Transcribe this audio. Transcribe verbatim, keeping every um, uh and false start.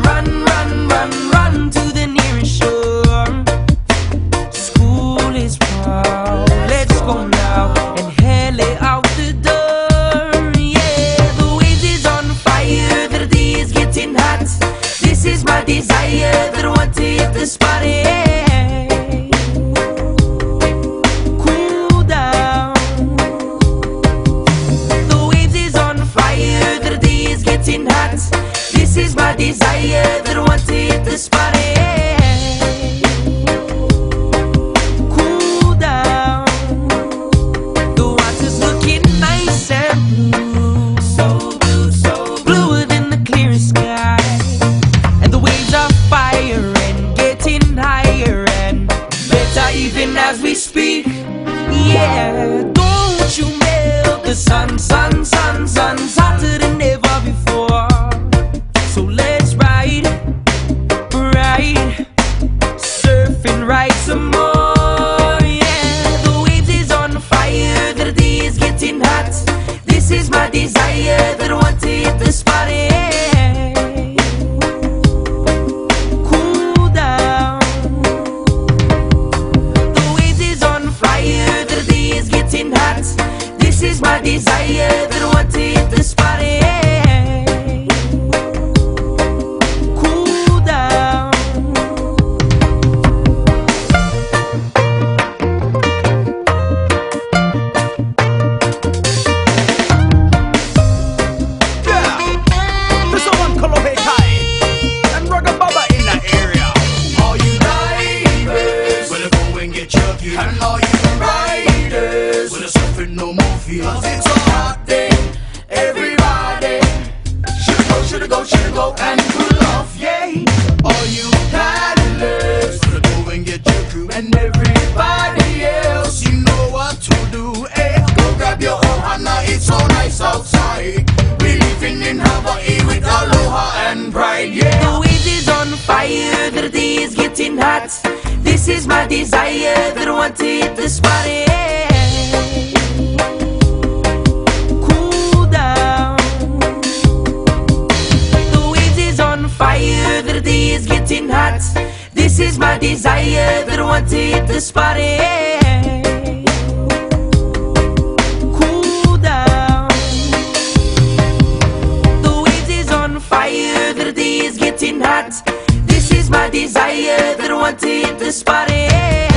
run, run, run, run to the nearest shore. School is proud, let's go now and hail it out the door. Yeah, the waves is on fire, the day is getting hot. This is my desire, that I want to hit the spot. Yeah. Cool down. The waves is on fire, the day is getting hot. This is my desire, that I want to hit the spot. Yeah. Cool down. The water's looking nice and blue, so blue, so bluer than the clearest sky. And the waves are fire and getting higher and better even as we speak. Yeah, don't you melt the sun, sun, sun, sun's hotter than ever before. So let's ride, ride, surfing right some more. Yeah, the waves is on fire, the day is getting hot. This is my desire, that I want to hit the spot. Yeah. Cool down. The waves is on fire, the day is getting hot. This is my desire, that I want to hit the spot. Yeah. Cool down. Yeah, there's someone Kolohe Kai and Rugga Bubba in that area. All you divers, wanna go and get your gear. And all you riders, wanna surf in no more fear. 'Cause it's a hot day, everybody should go, should go, should go and pull off, yeah. All you paddlers, wanna go and get your crew. And everybody else, you know what to do, eh? Go grab your ohana, it's so nice outside. We living in Hawaii with aloha and pride, yeah. The waves is on fire, the day is getting hot. This is my desire, that I want to hit the spot. Yeah. Cool down. The waves is on fire, the day is getting hot. This is my desire, that I want to hit the spot. Yeah. Cool down. The waves is on fire, the day is getting hot. This is my desire, that I want to hit the spot. Yeah.